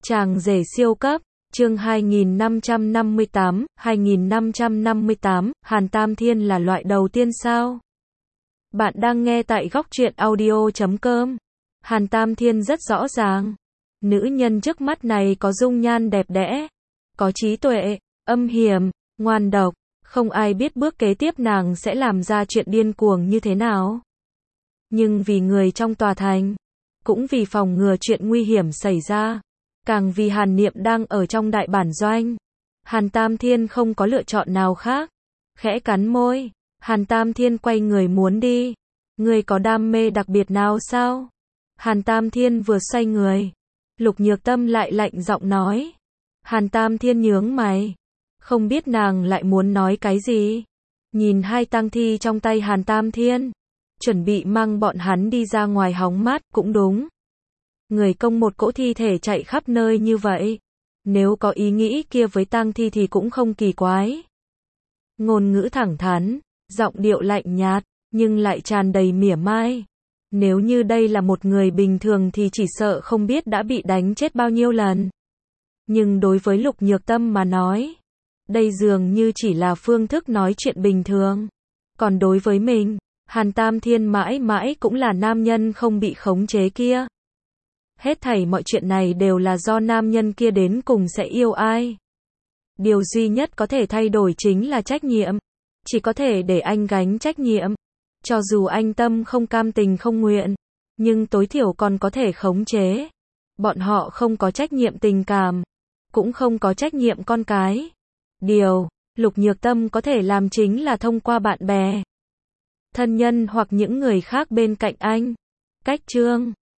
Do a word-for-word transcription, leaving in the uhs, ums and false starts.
Chàng rể siêu cấp, chương hai nghìn năm trăm năm mươi tám, hai nghìn năm trăm năm mươi tám, Hàn Tam Thiên là loại đầu tiên sao? Bạn đang nghe tại góc truyện audio chấm com. Hàn Tam Thiên rất rõ ràng. Nữ nhân trước mắt này có dung nhan đẹp đẽ, có trí tuệ, âm hiểm, ngoan độc, không ai biết bước kế tiếp nàng sẽ làm ra chuyện điên cuồng như thế nào. Nhưng vì người trong tòa thành, cũng vì phòng ngừa chuyện nguy hiểm xảy ra, càng vì Hàn Niệm đang ở trong đại bản doanh, Hàn Tam Thiên không có lựa chọn nào khác. Khẽ cắn môi, Hàn Tam Thiên quay người muốn đi. Người có đam mê đặc biệt nào sao? Hàn Tam Thiên vừa xoay người, Lục Nhược Tâm lại lạnh giọng nói. Hàn Tam Thiên nhướng mày, không biết nàng lại muốn nói cái gì. Nhìn hai tang thi trong tay Hàn Tam Thiên, chuẩn bị mang bọn hắn đi ra ngoài hóng mát, cũng đúng. Người công một cỗ thi thể chạy khắp nơi như vậy, nếu có ý nghĩ kia với tang thi thì cũng không kỳ quái. Ngôn ngữ thẳng thắn, giọng điệu lạnh nhạt, nhưng lại tràn đầy mỉa mai. Nếu như đây là một người bình thường thì chỉ sợ không biết đã bị đánh chết bao nhiêu lần. Nhưng đối với Lục Nhược Tâm mà nói, đây dường như chỉ là phương thức nói chuyện bình thường. Còn đối với mình, Hàn Tam Thiên mãi mãi cũng là nam nhân không bị khống chế kia. Hết thảy mọi chuyện này đều là do nam nhân kia đến cùng sẽ yêu ai. Điều duy nhất có thể thay đổi chính là trách nhiệm. Chỉ có thể để anh gánh trách nhiệm. Cho dù anh tâm không cam tình không nguyện, nhưng tối thiểu còn có thể khống chế. Bọn họ không có trách nhiệm tình cảm, cũng không có trách nhiệm con cái. Điều Lục Nhược Tâm có thể làm chính là thông qua bạn bè, thân nhân hoặc những người khác bên cạnh anh. Cách chương